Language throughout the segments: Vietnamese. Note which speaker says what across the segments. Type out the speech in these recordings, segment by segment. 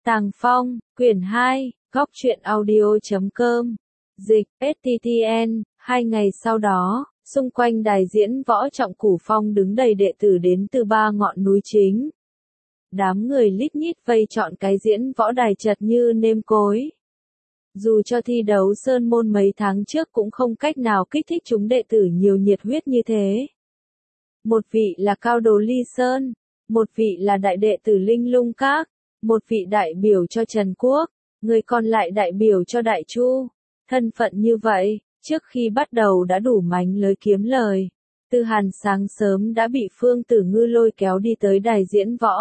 Speaker 1: Tàng Phong, quyển 2, góc truyện audio.com. Dịch, STTN, 2 ngày sau đó, xung quanh đài diễn võ Trọng Cửu Phong đứng đầy đệ tử đến từ 3 ngọn núi chính. Đám người lít nhít vây trọn cái diễn võ đài chật như nêm cối. Dù cho thi đấu sơn môn mấy tháng trước cũng không cách nào kích thích chúng đệ tử nhiều nhiệt huyết như thế. Một vị là Cao Đồ Ly Sơn, một vị là đại đệ tử Linh Lung Các, một vị đại biểu cho Trần Quốc, người còn lại đại biểu cho Đại Chu. Thân phận như vậy, trước khi bắt đầu đã đủ mánh lới kiếm lời. Tư Hàn sáng sớm đã bị Phương Tử Ngư lôi kéo đi tới đài diễn võ.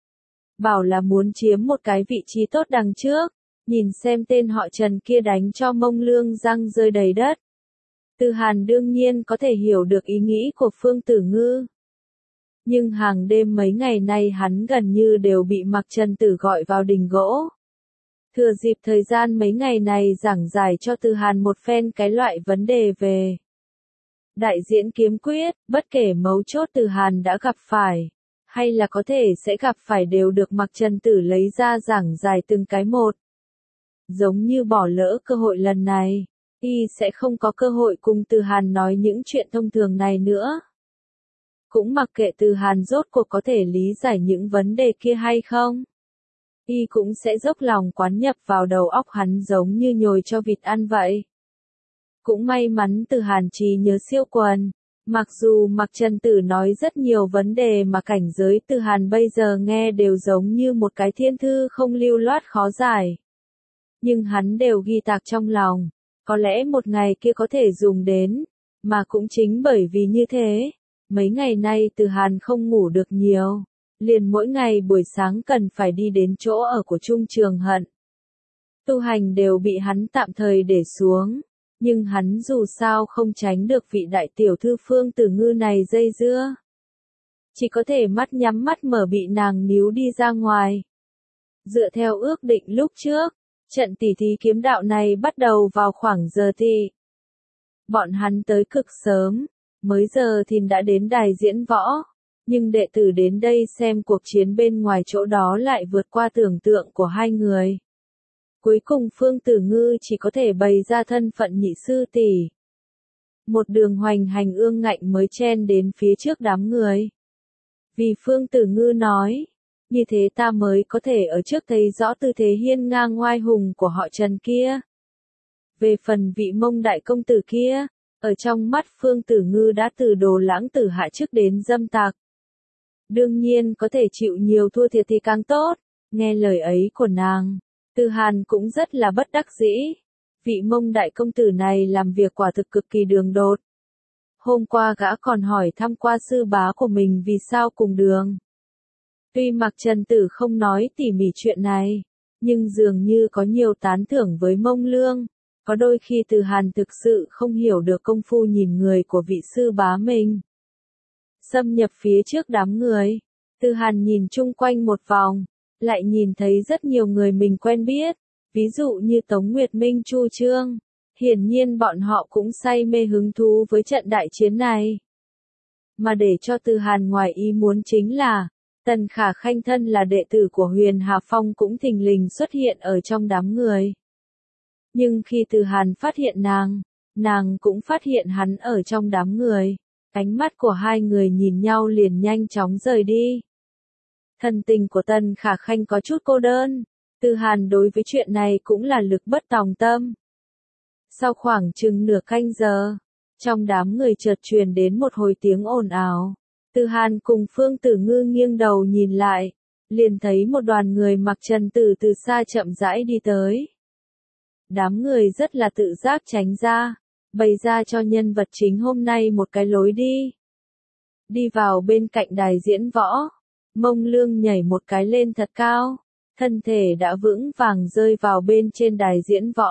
Speaker 1: Bảo là muốn chiếm một cái vị trí tốt đằng trước, nhìn xem tên họ Trần kia đánh cho mông lương răng rơi đầy đất. Tư Hàn đương nhiên có thể hiểu được ý nghĩ của Phương Tử Ngư. Nhưng hàng đêm mấy ngày nay hắn gần như đều bị Mạc Trần Tử gọi vào đình gỗ. Thừa dịp thời gian mấy ngày này giảng giải cho Tư Hàn một phen cái loại vấn đề về đại diễn kiếm quyết, bất kể mấu chốt Tư Hàn đã gặp phải, hay là có thể sẽ gặp phải đều được Mạc Trần Tử lấy ra giảng giải từng cái một. Giống như bỏ lỡ cơ hội lần này, y sẽ không có cơ hội cùng Tư Hàn nói những chuyện thông thường này nữa. Cũng mặc kệ Tư Hàn rốt cuộc có thể lý giải những vấn đề kia hay không, y cũng sẽ dốc lòng quán nhập vào đầu óc hắn giống như nhồi cho vịt ăn vậy. Cũng may mắn Tư Hàn trí nhớ siêu quần, mặc dù Mạc Trần Tử nói rất nhiều vấn đề mà cảnh giới Tư Hàn bây giờ nghe đều giống như một cái thiên thư không lưu loát khó giải. Nhưng hắn đều ghi tạc trong lòng, có lẽ một ngày kia có thể dùng đến, mà cũng chính bởi vì như thế, mấy ngày nay Tư Hàn không ngủ được nhiều, liền mỗi ngày buổi sáng cần phải đi đến chỗ ở của Trung Trường Hận. Tu hành đều bị hắn tạm thời để xuống, nhưng hắn dù sao không tránh được vị đại tiểu thư Phương Tử Ngư này dây dưa. Chỉ có thể mắt nhắm mắt mở bị nàng níu đi ra ngoài. Dựa theo ước định lúc trước, trận tỉ thí kiếm đạo này bắt đầu vào khoảng giờ thì. Bọn hắn tới cực sớm, mới giờ thì đã đến đài diễn võ, nhưng đệ tử đến đây xem cuộc chiến bên ngoài chỗ đó lại vượt qua tưởng tượng của hai người. Cuối cùng Phương Tử Ngư chỉ có thể bày ra thân phận nhị sư tỷ. Một đường hoành hành ương ngạnh mới chen đến phía trước đám người. Vì Phương Tử Ngư nói, như thế ta mới có thể ở trước thấy rõ tư thế hiên ngang ngoai hùng của họ Trần kia. Về phần vị Mông đại công tử kia, ở trong mắt Phương Tử Ngư đã từ đồ lãng tử hạ chức đến dâm tặc. Đương nhiên có thể chịu nhiều thua thiệt thì càng tốt, nghe lời ấy của nàng, Tư Hàn cũng rất là bất đắc dĩ. Vị Mông đại công tử này làm việc quả thực cực kỳ đường đột. Hôm qua gã còn hỏi thăm qua sư bá của mình vì sao cùng đường. Tuy Mạc Trần Tử không nói tỉ mỉ chuyện này, nhưng dường như có nhiều tán thưởng với Mông Lương. Có đôi khi Tư Hàn thực sự không hiểu được công phu nhìn người của vị sư bá mình. Xâm nhập phía trước đám người, Tư Hàn nhìn chung quanh một vòng, lại nhìn thấy rất nhiều người mình quen biết, ví dụ như Tống Nguyệt Minh, Chu Trương. Hiển nhiên bọn họ cũng say mê hứng thú với trận đại chiến này. Mà để cho Tư Hàn ngoài ý muốn chính là, Tần Khả Khanh thân là đệ tử của Huyền Hà Phong cũng thình lình xuất hiện ở trong đám người. Nhưng khi Tư Hàn phát hiện nàng cũng phát hiện hắn ở trong đám người. Ánh mắt của hai người nhìn nhau liền nhanh chóng rời đi. Thân tình của Tần Khả Khanh có chút cô đơn, Tư Hàn đối với chuyện này cũng là lực bất tòng tâm. Sau khoảng chừng nửa canh giờ, trong đám người chợt truyền đến một hồi tiếng ồn ào. Tư Hàn cùng Phương Tử Ngư nghiêng đầu nhìn lại, liền thấy một đoàn người Mạc Trần Tử từ xa chậm rãi đi tới. Đám người rất là tự giác tránh ra, bày ra cho nhân vật chính hôm nay một cái lối đi. Đi vào bên cạnh đài diễn võ, Mông Lương nhảy một cái lên thật cao, thân thể đã vững vàng rơi vào bên trên đài diễn võ.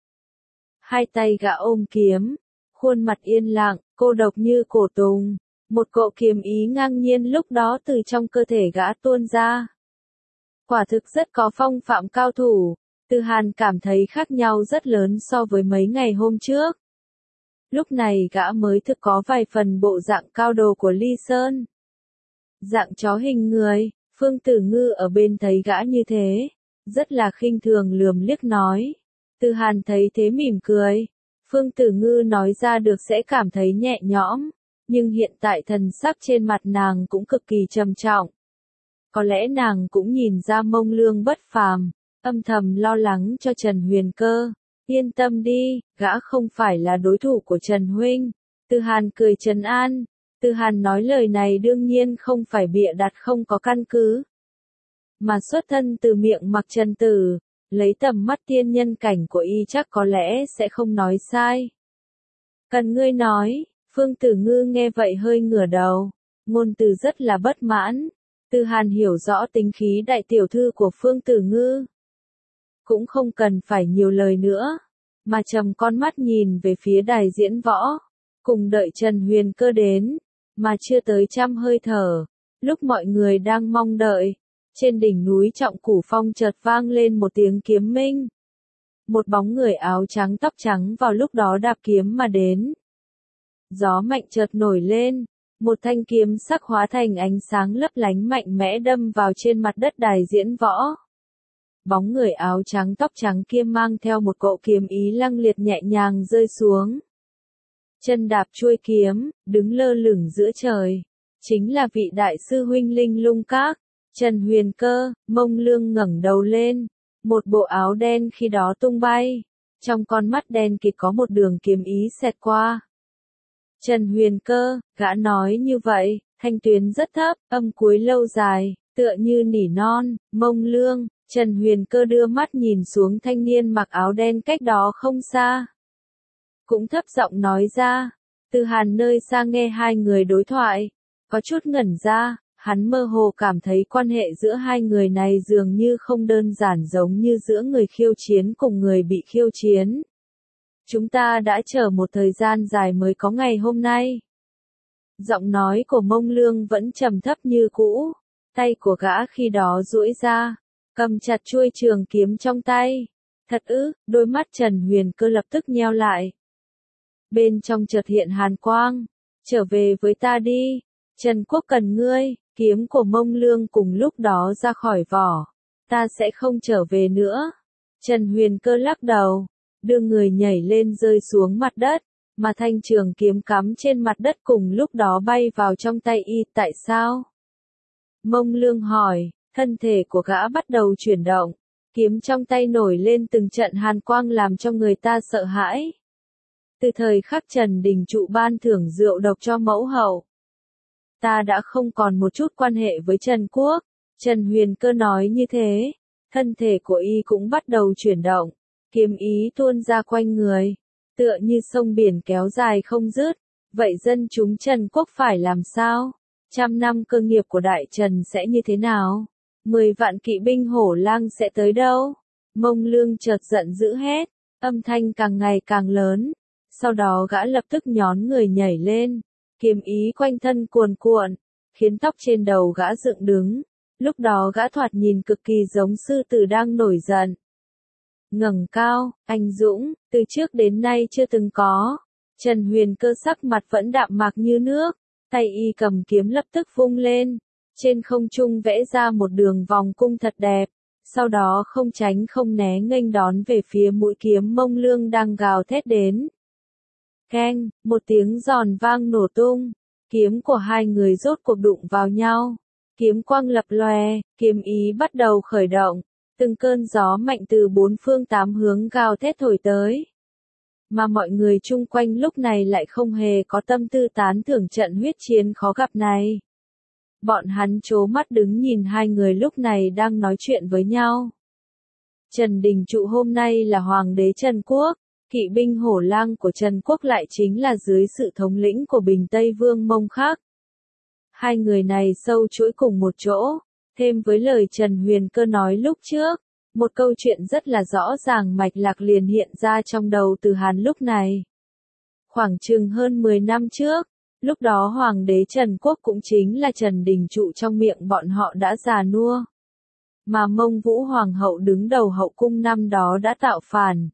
Speaker 1: Hai tay gã ôm kiếm, khuôn mặt yên lặng, cô độc như cổ tùng, một cỗ kiếm ý ngang nhiên lúc đó từ trong cơ thể gã tuôn ra. Quả thực rất có phong phạm cao thủ, Tư Hàn cảm thấy khác nhau rất lớn so với mấy ngày hôm trước. Lúc này gã mới thực có vài phần bộ dạng Cao Đồ của Ly Sơn. Dạng chó hình người, Phương Tử Ngư ở bên thấy gã như thế, rất là khinh thường lườm liếc nói. Từ Hàn thấy thế mỉm cười. Phương Tử Ngư nói ra được sẽ cảm thấy nhẹ nhõm, nhưng hiện tại thần sắc trên mặt nàng cũng cực kỳ trầm trọng. Có lẽ nàng cũng nhìn ra Mông Lương bất phàm, âm thầm lo lắng cho Trần Huyền Cơ. Yên tâm đi, gã không phải là đối thủ của Trần Huynh. Từ Hàn cười trấn an. Từ Hàn nói lời này đương nhiên không phải bịa đặt không có căn cứ, mà xuất thân từ miệng Mặc Trần Tử, lấy tầm mắt tiên nhân cảnh của y chắc có lẽ sẽ không nói sai. Cần ngươi nói, Phương Tử Ngư nghe vậy hơi ngửa đầu, ngôn từ rất là bất mãn. Từ Hàn hiểu rõ tính khí đại tiểu thư của Phương Tử Ngư, cũng không cần phải nhiều lời nữa, mà trầm con mắt nhìn về phía đài diễn võ, cùng đợi Trần Huyền Cơ đến, mà chưa tới trăm hơi thở, lúc mọi người đang mong đợi, trên đỉnh núi Trọng Cửu Phong chợt vang lên một tiếng kiếm minh. Một bóng người áo trắng tóc trắng vào lúc đó đạp kiếm mà đến. Gió mạnh chợt nổi lên, một thanh kiếm sắc hóa thành ánh sáng lấp lánh mạnh mẽ đâm vào trên mặt đất đài diễn võ. Bóng người áo trắng tóc trắng kia mang theo một cỗ kiếm ý lăng liệt nhẹ nhàng rơi xuống. Chân đạp chuôi kiếm, đứng lơ lửng giữa trời. Chính là vị đại sư huynh Linh Lung Các, Trần Huyền Cơ. Mông Lương ngẩng đầu lên. Một bộ áo đen khi đó tung bay. Trong con mắt đen kịt có một đường kiếm ý xẹt qua. Trần Huyền Cơ, gã nói như vậy, thanh tuyến rất thấp, âm cuối lâu dài, tựa như nỉ non. Mông Lương. Trần Huyền Cơ đưa mắt nhìn xuống thanh niên mặc áo đen cách đó không xa. Cũng thấp giọng nói ra. Từ Hàn nơi xa nghe hai người đối thoại, có chút ngẩn ra, hắn mơ hồ cảm thấy quan hệ giữa hai người này dường như không đơn giản giống như giữa người khiêu chiến cùng người bị khiêu chiến. Chúng ta đã chờ một thời gian dài mới có ngày hôm nay. Giọng nói của Mông Lương vẫn trầm thấp như cũ, tay của gã khi đó duỗi ra, cầm chặt chuôi trường kiếm trong tay. Thật ư? Đôi mắt Trần Huyền Cơ lập tức nheo lại. Bên trong chợt hiện hàn quang. Trở về với ta đi. Trần Quốc cần ngươi. Kiếm của Mông Lương cùng lúc đó ra khỏi vỏ. Ta sẽ không trở về nữa. Trần Huyền Cơ lắc đầu, đưa người nhảy lên rơi xuống mặt đất, mà thanh trường kiếm cắm trên mặt đất cùng lúc đó bay vào trong tay y. Tại sao? Mông Lương hỏi. Thân thể của gã bắt đầu chuyển động, kiếm trong tay nổi lên từng trận hàn quang làm cho người ta sợ hãi. Từ thời khắc Trần Đình Trụ ban thưởng rượu độc cho mẫu hậu, ta đã không còn một chút quan hệ với Trần Quốc. Trần Huyền Cơ nói như thế, thân thể của y cũng bắt đầu chuyển động, kiếm ý tuôn ra quanh người, tựa như sông biển kéo dài không dứt. Vậy dân chúng Trần Quốc phải làm sao? 100 năm cơ nghiệp của Đại Trần sẽ như thế nào? 10 vạn kỵ binh hổ lang sẽ tới đâu? Mông Lương chợt giận dữ hét, âm thanh càng ngày càng lớn. Sau đó gã lập tức nhón người nhảy lên, kiếm ý quanh thân cuồn cuộn, khiến tóc trên đầu gã dựng đứng. Lúc đó gã thoạt nhìn cực kỳ giống sư tử đang nổi giận. Ngẩng cao, anh dũng, từ trước đến nay chưa từng có. Trần Huyền Cơ sắc mặt vẫn đạm mạc như nước, tay y cầm kiếm lập tức vung lên. Trên không trung vẽ ra một đường vòng cung thật đẹp, sau đó không tránh không né nghênh đón về phía mũi kiếm Mông Lương đang gào thét đến. Keng, một tiếng giòn vang nổ tung, kiếm của hai người rốt cuộc đụng vào nhau, kiếm quang lập lòe, kiếm ý bắt đầu khởi động, từng cơn gió mạnh từ bốn phương tám hướng gào thét thổi tới. Mà mọi người chung quanh lúc này lại không hề có tâm tư tán thưởng trận huyết chiến khó gặp này. Bọn hắn trố mắt đứng nhìn hai người lúc này đang nói chuyện với nhau. Trần Đình Trụ hôm nay là hoàng đế Trần Quốc, kỵ binh hổ lang của Trần Quốc lại chính là dưới sự thống lĩnh của Bình Tây Vương Mông Khắc. Hai người này sâu chuỗi cùng một chỗ, thêm với lời Trần Huyền Cơ nói lúc trước, một câu chuyện rất là rõ ràng mạch lạc liền hiện ra trong đầu Từ Hàn lúc này. Khoảng chừng hơn 10 năm trước, lúc đó Hoàng đế Trần Quốc cũng chính là Trần Đình Trụ trong miệng bọn họ đã già nua. Mà Mông Vũ Hoàng hậu đứng đầu hậu cung năm đó đã tạo phản,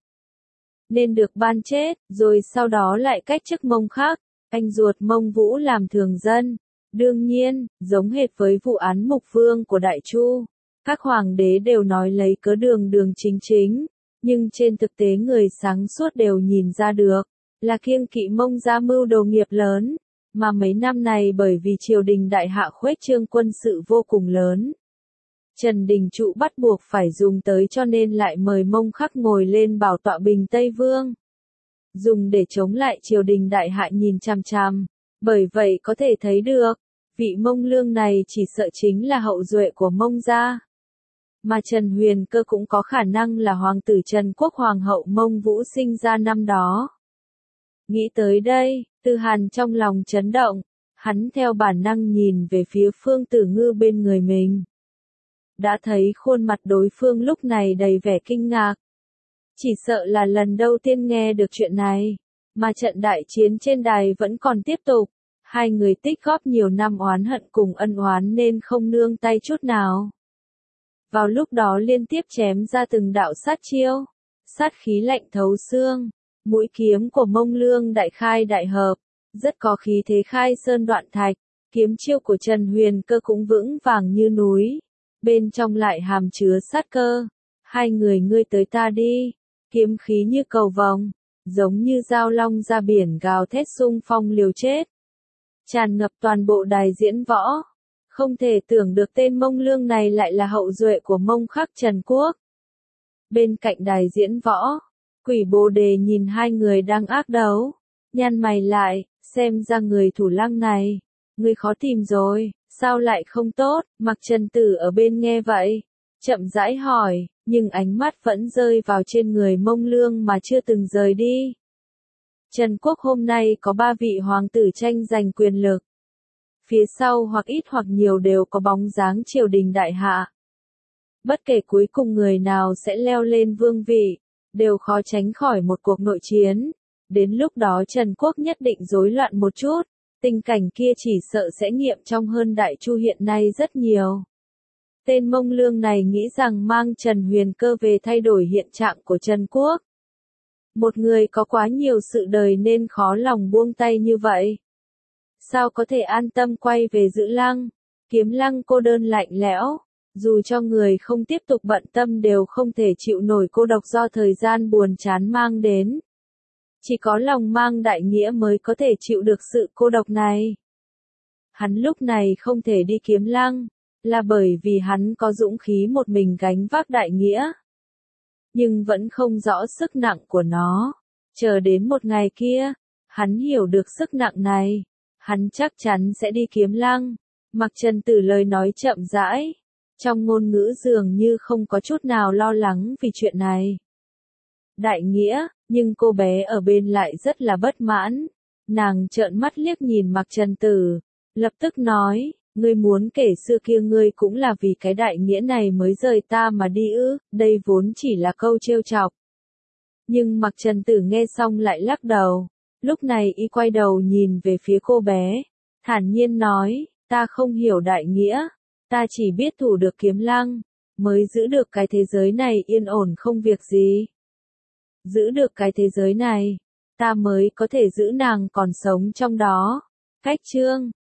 Speaker 1: nên được ban chết, rồi sau đó lại cách chức Mông Khắc, anh ruột Mông Vũ làm thường dân. Đương nhiên, giống hệt với vụ án Mục Vương của Đại Chu, Các hoàng đế đều nói lấy cớ đường đường chính chính, nhưng trên thực tế người sáng suốt đều nhìn ra được, là kiêng kỵ Mông ra mưu đồ nghiệp lớn, mà mấy năm này bởi vì triều đình đại hạ khuếch trương quân sự vô cùng lớn. Trần Đình Trụ bắt buộc phải dùng tới cho nên lại mời Mông Khắc ngồi lên bảo tọa Bình Tây Vương. Dùng để chống lại triều đình đại hạ nhìn chằm chằm, bởi vậy có thể thấy được, vị Mông Lương này chỉ sợ chính là hậu duệ của Mông gia. Mà Trần Huyền Cơ cũng có khả năng là hoàng tử Trần Quốc Hoàng hậu Mông Vũ sinh ra năm đó. Nghĩ tới đây, Tư Hàn trong lòng chấn động, hắn theo bản năng nhìn về phía Phương Tử Ngư bên người mình. Đã thấy khuôn mặt đối phương lúc này đầy vẻ kinh ngạc. Chỉ sợ là lần đầu tiên nghe được chuyện này, mà trận đại chiến trên đài vẫn còn tiếp tục. Hai người tích góp nhiều năm oán hận cùng ân oán nên không nương tay chút nào. Vào lúc đó liên tiếp chém ra từng đạo sát chiêu, sát khí lạnh thấu xương, mũi kiếm của Mông Lương đại khai đại hợp, rất có khí thế khai sơn đoạn thạch, kiếm chiêu của Trần Huyền Cơ cũng vững vàng như núi, bên trong lại hàm chứa sát cơ. Hai người ngươi tới ta đi, kiếm khí như cầu vồng, giống như dao long ra biển gào thét xung phong liều chết. Tràn ngập toàn bộ đài diễn võ. Không thể tưởng được tên Mông Lương này lại là hậu duệ của Mông Khắc Trần Quốc. Bên cạnh đài diễn võ, Quỷ Bồ Đề nhìn hai người đang ác đấu, nhăn mày lại, xem ra người thủ lăng này, người khó tìm rồi, sao lại không tốt, Mặc Trần Tử ở bên nghe vậy, chậm rãi hỏi, nhưng ánh mắt vẫn rơi vào trên người Mông Lương mà chưa từng rời đi. Trần Quốc hôm nay có 3 vị hoàng tử tranh giành quyền lực. Phía sau hoặc ít hoặc nhiều đều có bóng dáng triều đình đại hạ. Bất kể cuối cùng người nào sẽ leo lên vương vị, đều khó tránh khỏi một cuộc nội chiến. Đến lúc đó Trần Quốc nhất định rối loạn một chút, tình cảnh kia chỉ sợ sẽ nghiệm trong hơn Đại Chu hiện nay rất nhiều. Tên Mông Lương này nghĩ rằng mang Trần Huyền Cơ về thay đổi hiện trạng của Trần Quốc. Một người có quá nhiều sự đời nên khó lòng buông tay như vậy. Sao có thể an tâm quay về giữ lăng, Kiếm Lăng cô đơn lạnh lẽo, dù cho người không tiếp tục bận tâm đều không thể chịu nổi cô độc do thời gian buồn chán mang đến. Chỉ có lòng mang đại nghĩa mới có thể chịu được sự cô độc này. Hắn lúc này không thể đi Kiếm Lăng, là bởi vì hắn có dũng khí một mình gánh vác đại nghĩa. Nhưng vẫn không rõ sức nặng của nó. Chờ đến một ngày kia, hắn hiểu được sức nặng này. Hắn chắc chắn sẽ đi Kiếm Lăng. Mặc Trần Tử lời nói chậm rãi, trong ngôn ngữ dường như không có chút nào lo lắng vì chuyện này. Đại nghĩa, nhưng cô bé ở bên lại rất là bất mãn. Nàng trợn mắt liếc nhìn Mặc Trần Tử, lập tức nói, ngươi muốn kể xưa kia ngươi cũng là vì cái đại nghĩa này mới rời ta mà đi ư, đây vốn chỉ là câu trêu chọc. Nhưng Mặc Trần Tử nghe xong lại lắc đầu. Lúc này y quay đầu nhìn về phía cô bé, thản nhiên nói, ta không hiểu đại nghĩa, ta chỉ biết thủ được Kiếm Lăng, mới giữ được cái thế giới này yên ổn không việc gì. Giữ được cái thế giới này, ta mới có thể giữ nàng còn sống trong đó. Cách chương